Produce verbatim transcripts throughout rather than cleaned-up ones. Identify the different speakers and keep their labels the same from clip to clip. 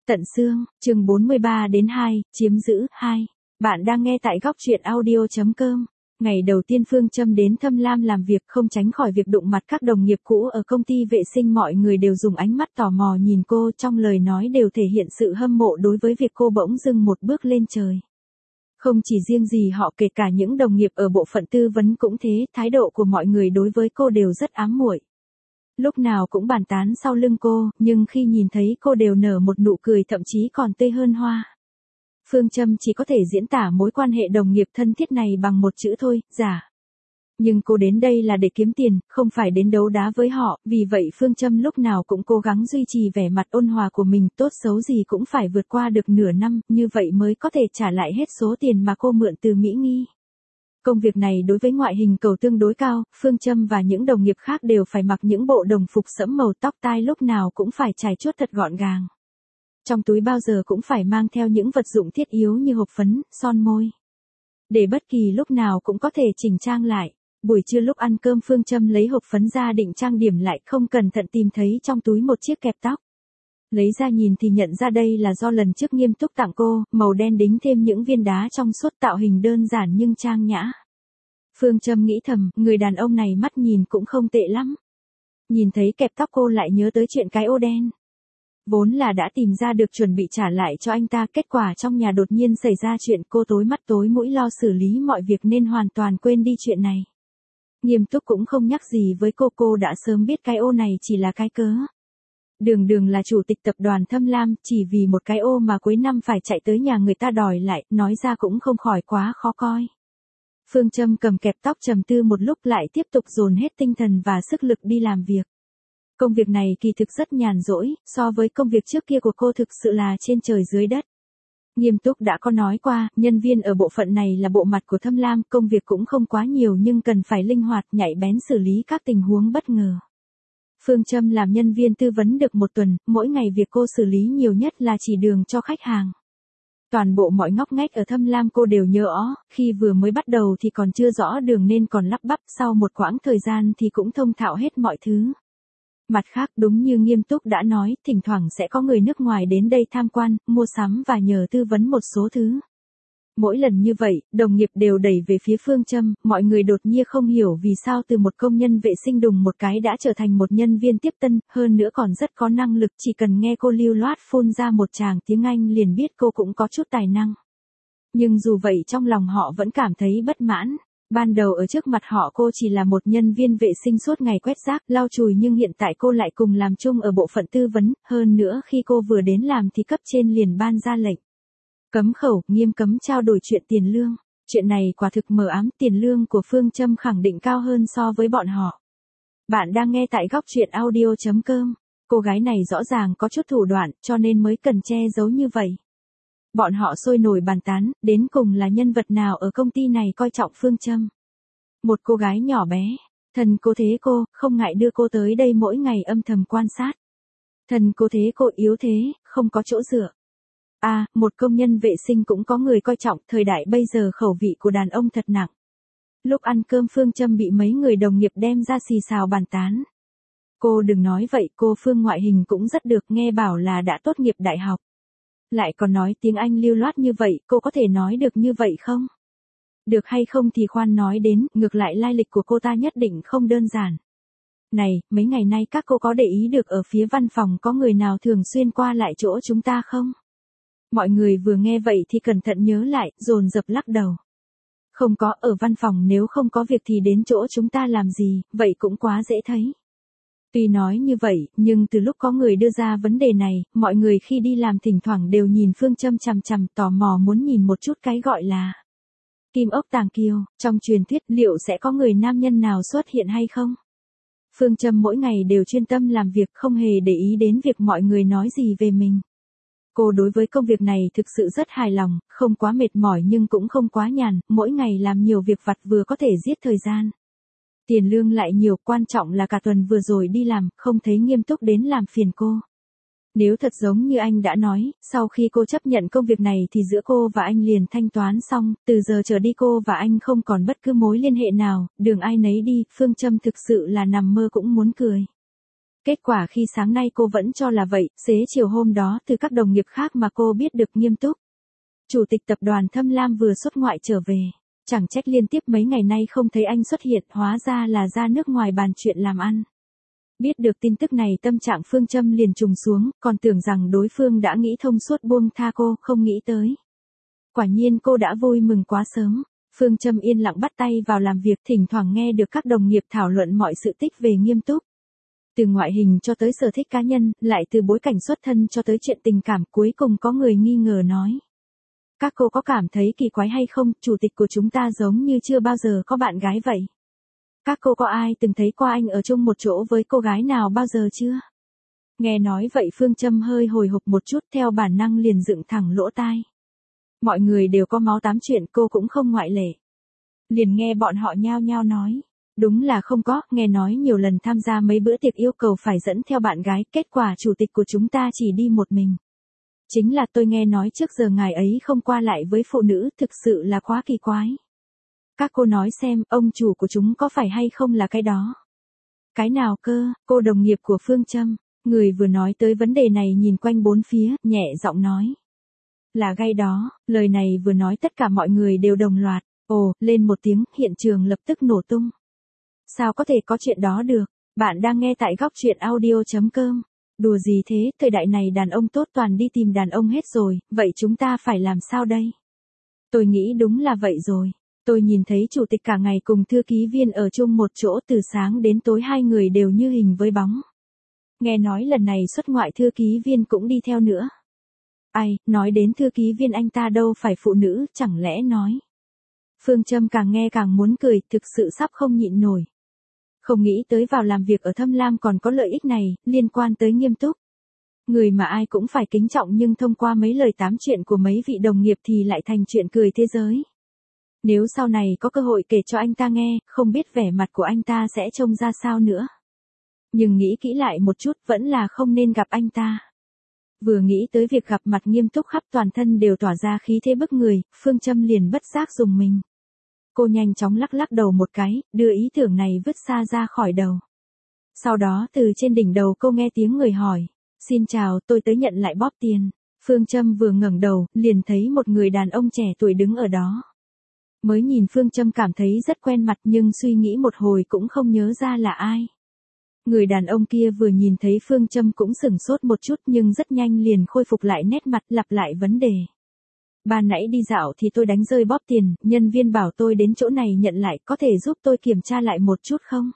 Speaker 1: Tận xương, chương bốn mươi ba đến hai, chiếm giữ, hai. Bạn đang nghe tại góc truyện audio chấm com. Ngày đầu tiên Phương Châm đến Thâm Lam làm việc không tránh khỏi việc đụng mặt các đồng nghiệp cũ ở công ty vệ sinh, mọi người đều dùng ánh mắt tò mò nhìn cô, trong lời nói đều thể hiện sự hâm mộ đối với việc cô bỗng dưng một bước lên trời. Không chỉ riêng gì họ, kể cả những đồng nghiệp ở bộ phận tư vấn cũng thế, thái độ của mọi người đối với cô đều rất ám muội. Lúc nào cũng bàn tán sau lưng cô, nhưng khi nhìn thấy cô đều nở một nụ cười, thậm chí còn tươi hơn hoa. Phương Châm chỉ có thể diễn tả mối quan hệ đồng nghiệp thân thiết này bằng một chữ thôi, giả. Nhưng cô đến đây là để kiếm tiền, không phải đến đấu đá với họ, vì vậy Phương Châm lúc nào cũng cố gắng duy trì vẻ mặt ôn hòa của mình, tốt xấu gì cũng phải vượt qua được nửa năm, như vậy mới có thể trả lại hết số tiền mà cô mượn từ Mỹ Nghi. Công việc này đối với ngoại hình cầu tương đối cao, Phương Châm và những đồng nghiệp khác đều phải mặc những bộ đồng phục sẫm màu, tóc tai lúc nào cũng phải chải chuốt thật gọn gàng. Trong túi bao giờ cũng phải mang theo những vật dụng thiết yếu như hộp phấn, son môi. Để bất kỳ lúc nào cũng có thể chỉnh trang lại. Buổi trưa lúc ăn cơm Phương Châm lấy hộp phấn ra định trang điểm lại, không cẩn thận tìm thấy trong túi một chiếc kẹp tóc. Lấy ra nhìn thì nhận ra đây là do lần trước Nghiêm Túc tặng cô, màu đen đính thêm những viên đá trong suốt, tạo hình đơn giản nhưng trang nhã. Phương Châm nghĩ thầm, người đàn ông này mắt nhìn cũng không tệ lắm. Nhìn thấy kẹp tóc cô lại nhớ tới chuyện cái ô đen. Vốn là đã tìm ra được chuẩn bị trả lại cho anh ta, kết quả trong nhà đột nhiên xảy ra chuyện, cô tối mắt tối mũi lo xử lý mọi việc nên hoàn toàn quên đi chuyện này. Nghiêm Túc cũng không nhắc gì với cô, cô đã sớm biết cái ô này chỉ là cái cớ. Đường Đường là chủ tịch tập đoàn Thâm Lam, chỉ vì một cái ô mà cuối năm phải chạy tới nhà người ta đòi lại, nói ra cũng không khỏi quá khó coi. Phương Châm cầm kẹp tóc trầm tư một lúc, lại tiếp tục dồn hết tinh thần và sức lực đi làm việc. Công việc này kỳ thực rất nhàn rỗi, so với công việc trước kia của cô thực sự là trên trời dưới đất. Nghiêm Túc đã có nói qua, nhân viên ở bộ phận này là bộ mặt của Thâm Lam, công việc cũng không quá nhiều nhưng cần phải linh hoạt, nhạy bén xử lý các tình huống bất ngờ. Phương Châm làm nhân viên tư vấn được một tuần, mỗi ngày việc cô xử lý nhiều nhất là chỉ đường cho khách hàng. Toàn bộ mọi ngóc ngách ở Thâm Lam cô đều nhớ rõ, khi vừa mới bắt đầu thì còn chưa rõ đường nên còn lắp bắp, sau một quãng thời gian thì cũng thông thạo hết mọi thứ. Mặt khác, đúng như Nghiêm Túc đã nói, thỉnh thoảng sẽ có người nước ngoài đến đây tham quan, mua sắm và nhờ tư vấn một số thứ. Mỗi lần như vậy, đồng nghiệp đều đẩy về phía Phương Châm, mọi người đột nhiên không hiểu vì sao từ một công nhân vệ sinh đùng một cái đã trở thành một nhân viên tiếp tân, hơn nữa còn rất có năng lực, chỉ cần nghe cô lưu loát phun ra một tràng tiếng Anh liền biết cô cũng có chút tài năng. Nhưng dù vậy trong lòng họ vẫn cảm thấy bất mãn. Ban đầu ở trước mặt họ cô chỉ là một nhân viên vệ sinh suốt ngày quét rác, lau chùi, nhưng hiện tại cô lại cùng làm chung ở bộ phận tư vấn, hơn nữa khi cô vừa đến làm thì cấp trên liền ban ra lệnh. Cấm khẩu, nghiêm cấm trao đổi chuyện tiền lương. Chuyện này quả thực mờ ám, tiền lương của Phương Châm khẳng định cao hơn so với bọn họ. Bạn đang nghe tại góc truyện audio chấm com. Cô gái này rõ ràng có chút thủ đoạn, cho nên mới cần che giấu như vậy. Bọn họ sôi nổi bàn tán, đến cùng là nhân vật nào ở công ty này coi trọng Phương Châm. Một cô gái nhỏ bé, thần cô thế cô, không ngại đưa cô tới đây mỗi ngày âm thầm quan sát. Thần cô thế cô yếu thế, không có chỗ dựa. À, một công nhân vệ sinh cũng có người coi trọng, thời đại bây giờ khẩu vị của đàn ông thật nặng. Lúc ăn cơm Phương Châm bị mấy người đồng nghiệp đem ra xì xào bàn tán. Cô đừng nói vậy, cô Phương ngoại hình cũng rất được, nghe bảo là đã tốt nghiệp đại học. Lại còn nói tiếng Anh lưu loát như vậy, cô có thể nói được như vậy không? Được hay không thì khoan nói đến, ngược lại lai lịch của cô ta nhất định không đơn giản. Này, mấy ngày nay các cô có để ý được ở phía văn phòng có người nào thường xuyên qua lại chỗ chúng ta không? Mọi người vừa nghe vậy thì cẩn thận nhớ lại, dồn dập lắc đầu. Không có, ở văn phòng nếu không có việc thì đến chỗ chúng ta làm gì, vậy cũng quá dễ thấy. Tuy nói như vậy, nhưng từ lúc có người đưa ra vấn đề này, mọi người khi đi làm thỉnh thoảng đều nhìn Phương Châm chằm chằm, tò mò muốn nhìn một chút cái gọi là kim ốc tàng kiêu, trong truyền thuyết liệu sẽ có người nam nhân nào xuất hiện hay không? Phương Châm mỗi ngày đều chuyên tâm làm việc, không hề để ý đến việc mọi người nói gì về mình. Cô đối với công việc này thực sự rất hài lòng, không quá mệt mỏi nhưng cũng không quá nhàn, mỗi ngày làm nhiều việc vặt vừa có thể giết thời gian. Tiền lương lại nhiều, quan trọng là cả tuần vừa rồi đi làm, không thấy Nghiêm Túc đến làm phiền cô. Nếu thật giống như anh đã nói, sau khi cô chấp nhận công việc này thì giữa cô và anh liền thanh toán xong, từ giờ trở đi cô và anh không còn bất cứ mối liên hệ nào, đường ai nấy đi, Phương Châm thực sự là nằm mơ cũng muốn cười. Kết quả khi sáng nay cô vẫn cho là vậy, xế chiều hôm đó từ các đồng nghiệp khác mà cô biết được Nghiêm Túc. Chủ tịch tập đoàn Thâm Lam vừa xuất ngoại trở về. Chẳng trách liên tiếp mấy ngày nay không thấy anh xuất hiện, hóa ra là ra nước ngoài bàn chuyện làm ăn. Biết được tin tức này tâm trạng Phương Trâm liền trùng xuống, còn tưởng rằng đối phương đã nghĩ thông suốt buông tha cô, không nghĩ tới. Quả nhiên cô đã vui mừng quá sớm. Phương Trâm yên lặng bắt tay vào làm việc, thỉnh thoảng nghe được các đồng nghiệp thảo luận mọi sự tích về Nghiêm Túc. Từ ngoại hình cho tới sở thích cá nhân, lại từ bối cảnh xuất thân cho tới chuyện tình cảm, cuối cùng có người nghi ngờ nói. Các cô có cảm thấy kỳ quái hay không, chủ tịch của chúng ta giống như chưa bao giờ có bạn gái vậy. Các cô có ai từng thấy qua anh ở chung một chỗ với cô gái nào bao giờ chưa? Nghe nói vậy Phương Trâm hơi hồi hộp một chút, theo bản năng liền dựng thẳng lỗ tai. Mọi người đều có máu tám chuyện, cô cũng không ngoại lệ. Liền nghe bọn họ nhao nhao nói. Đúng là không có, nghe nói nhiều lần tham gia mấy bữa tiệc yêu cầu phải dẫn theo bạn gái, kết quả chủ tịch của chúng ta chỉ đi một mình. Chính là tôi nghe nói trước giờ ngài ấy không qua lại với phụ nữ, thực sự là quá kỳ quái. Các cô nói xem, ông chủ của chúng có phải hay không là cái đó? Cái nào cơ? Cô đồng nghiệp của Phương Trâm, người vừa nói tới vấn đề này nhìn quanh bốn phía, nhẹ giọng nói. Là gay đó, lời này vừa nói tất cả mọi người đều đồng loạt, ồ, lên một tiếng, hiện trường lập tức nổ tung. Sao có thể có chuyện đó được? Bạn đang nghe tại góc truyện audio chấm com. Đùa gì thế, thời đại này đàn ông tốt toàn đi tìm đàn ông hết rồi, vậy chúng ta phải làm sao đây? Tôi nghĩ đúng là vậy rồi. Tôi nhìn thấy chủ tịch cả ngày cùng thư ký viên ở chung một chỗ, từ sáng đến tối hai người đều như hình với bóng. Nghe nói lần này xuất ngoại thư ký viên cũng đi theo nữa. Ai, nói đến thư ký viên anh ta đâu phải phụ nữ, chẳng lẽ nói. Phương Trâm càng nghe càng muốn cười, thực sự sắp không nhịn nổi. Không nghĩ tới vào làm việc ở Thâm Lam còn có lợi ích này, liên quan tới Nghiêm Túc. Người mà ai cũng phải kính trọng nhưng thông qua mấy lời tám chuyện của mấy vị đồng nghiệp thì lại thành chuyện cười thế giới. Nếu sau này có cơ hội kể cho anh ta nghe, không biết vẻ mặt của anh ta sẽ trông ra sao nữa. Nhưng nghĩ kỹ lại một chút vẫn là không nên gặp anh ta. Vừa nghĩ tới việc gặp mặt Nghiêm Túc khắp toàn thân đều tỏa ra khí thế bức người, Phương Trâm liền bất giác dùng mình. Cô nhanh chóng lắc lắc đầu một cái, đưa ý tưởng này vứt xa ra khỏi đầu. Sau đó từ trên đỉnh đầu cô nghe tiếng người hỏi, xin chào, tôi tới nhận lại bóp tiền. Phương Trâm vừa ngẩng đầu, liền thấy một người đàn ông trẻ tuổi đứng ở đó. Mới nhìn Phương Trâm cảm thấy rất quen mặt nhưng suy nghĩ một hồi cũng không nhớ ra là ai. Người đàn ông kia vừa nhìn thấy Phương Trâm cũng sửng sốt một chút nhưng rất nhanh liền khôi phục lại nét mặt, lặp lại vấn đề. Ban nãy đi dạo thì tôi đánh rơi bóp tiền, nhân viên bảo tôi đến chỗ này nhận lại, có thể giúp tôi kiểm tra lại một chút không?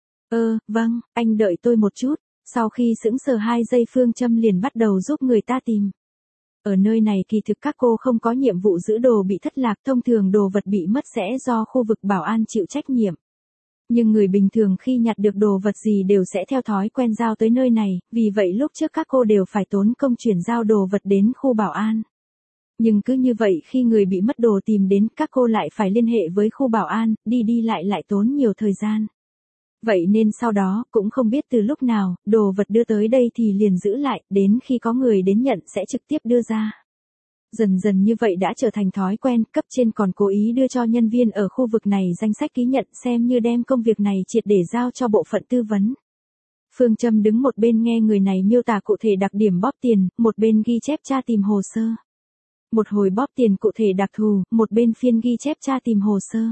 Speaker 1: Ơ, vâng, anh đợi tôi một chút. Sau khi sững sờ hai giây Phương Trâm liền bắt đầu giúp người ta tìm. Ở nơi này kỳ thực các cô không có nhiệm vụ giữ đồ bị thất lạc, thông thường đồ vật bị mất sẽ do khu vực bảo an chịu trách nhiệm. Nhưng người bình thường khi nhặt được đồ vật gì đều sẽ theo thói quen giao tới nơi này, vì vậy lúc trước các cô đều phải tốn công chuyển giao đồ vật đến khu bảo an. Nhưng cứ như vậy khi người bị mất đồ tìm đến, các cô lại phải liên hệ với khu bảo an, đi đi lại lại tốn nhiều thời gian. Vậy nên sau đó, cũng không biết từ lúc nào, đồ vật đưa tới đây thì liền giữ lại, đến khi có người đến nhận sẽ trực tiếp đưa ra. Dần dần như vậy đã trở thành thói quen, cấp trên còn cố ý đưa cho nhân viên ở khu vực này danh sách ký nhận xem như đem công việc này triệt để giao cho bộ phận tư vấn. Phương Trâm đứng một bên nghe người này miêu tả cụ thể đặc điểm bóp tiền, một bên ghi chép tra tìm hồ sơ. Một hồi bóp tiền cụ thể đặc thù, một bên phiên ghi chép tra tìm hồ sơ.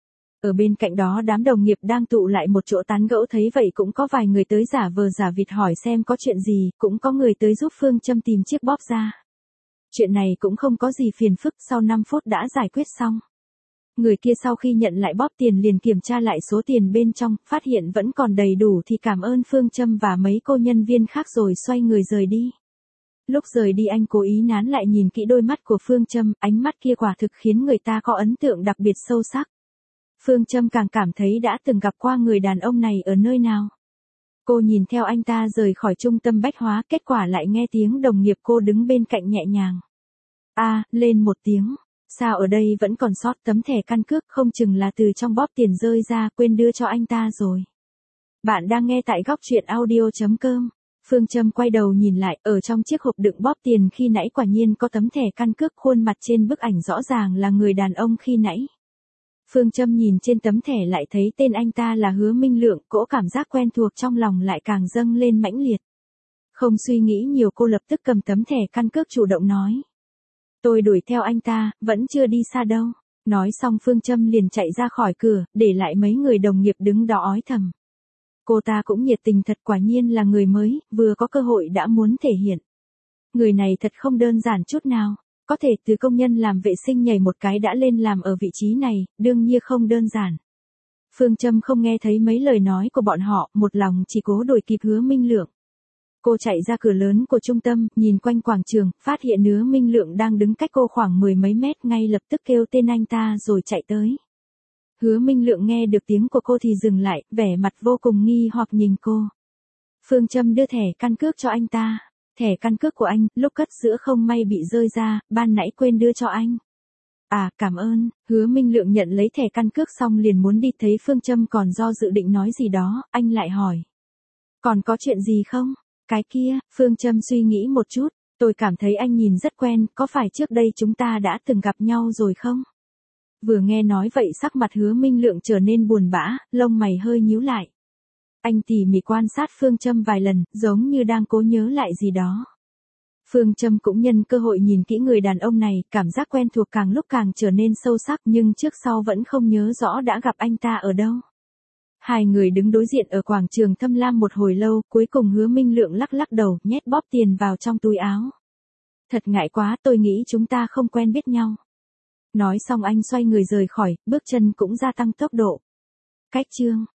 Speaker 1: Ở bên cạnh đó đám đồng nghiệp đang tụ lại một chỗ tán gẫu thấy vậy cũng có vài người tới giả vờ giả vịt hỏi xem có chuyện gì, cũng có người tới giúp Phương Trâm tìm chiếc bóp ra. Chuyện này cũng không có gì phiền phức, sau năm phút đã giải quyết xong. Người kia sau khi nhận lại bóp tiền liền kiểm tra lại số tiền bên trong, phát hiện vẫn còn đầy đủ thì cảm ơn Phương Trâm và mấy cô nhân viên khác rồi xoay người rời đi. Lúc rời đi anh cố ý nán lại nhìn kỹ đôi mắt của Phương Trâm, ánh mắt kia quả thực khiến người ta có ấn tượng đặc biệt sâu sắc. Phương Trâm càng cảm thấy đã từng gặp qua người đàn ông này ở nơi nào. Cô nhìn theo anh ta rời khỏi trung tâm bách hóa, kết quả lại nghe tiếng đồng nghiệp cô đứng bên cạnh nhẹ nhàng. A, à, lên một tiếng. Sao ở đây vẫn còn sót tấm thẻ căn cước, không chừng là từ trong bóp tiền rơi ra, quên đưa cho anh ta rồi. Bạn đang nghe tại góc truyện audio chấm com. Phương Trâm quay đầu nhìn lại, ở trong chiếc hộp đựng bóp tiền khi nãy quả nhiên có tấm thẻ căn cước, khuôn mặt trên bức ảnh rõ ràng là người đàn ông khi nãy. Phương Châm nhìn trên tấm thẻ lại thấy tên anh ta là Hứa Minh Lượng, cỗ cảm giác quen thuộc trong lòng lại càng dâng lên mãnh liệt. Không suy nghĩ nhiều cô lập tức cầm tấm thẻ căn cước chủ động nói. Tôi đuổi theo anh ta, vẫn chưa đi xa đâu. Nói xong Phương Châm liền chạy ra khỏi cửa, để lại mấy người đồng nghiệp đứng đó ói thầm. Cô ta cũng nhiệt tình thật, quả nhiên là người mới, vừa có cơ hội đã muốn thể hiện. Người này thật không đơn giản chút nào, có thể từ công nhân làm vệ sinh nhảy một cái đã lên làm ở vị trí này, đương nhiên không đơn giản. Phương Châm không nghe thấy mấy lời nói của bọn họ, một lòng chỉ cố đuổi kịp Hứa Minh Lượng. Cô chạy ra cửa lớn của trung tâm, nhìn quanh quảng trường, phát hiện Hứa Minh Lượng đang đứng cách cô khoảng mười mấy mét, ngay lập tức kêu tên anh ta rồi chạy tới. Hứa Minh Lượng nghe được tiếng của cô thì dừng lại, vẻ mặt vô cùng nghi hoặc nhìn cô. Phương Châm đưa thẻ căn cước cho anh ta. Thẻ căn cước của anh, lúc cất giữa không may bị rơi ra, ban nãy quên đưa cho anh. À, cảm ơn. Hứa Minh Lượng nhận lấy thẻ căn cước xong liền muốn đi, thấy Phương Châm còn do dự định nói gì đó, anh lại hỏi. Còn có chuyện gì không? Cái kia, Phương Châm suy nghĩ một chút, tôi cảm thấy anh nhìn rất quen, có phải trước đây chúng ta đã từng gặp nhau rồi không? Vừa nghe nói vậy sắc mặt Hứa Minh Lượng trở nên buồn bã, lông mày hơi nhíu lại. Anh tỉ mỉ quan sát Phương Châm vài lần, giống như đang cố nhớ lại gì đó. Phương Châm cũng nhân cơ hội nhìn kỹ người đàn ông này, cảm giác quen thuộc càng lúc càng trở nên sâu sắc, nhưng trước sau vẫn không nhớ rõ đã gặp anh ta ở đâu. Hai người đứng đối diện ở quảng trường Thâm Lam một hồi lâu, cuối cùng Hứa Minh Lượng lắc lắc đầu, nhét bóp tiền vào trong túi áo. Thật ngại quá, tôi nghĩ chúng ta không quen biết nhau. Nói xong anh xoay người rời khỏi, bước chân cũng gia tăng tốc độ. Cách chương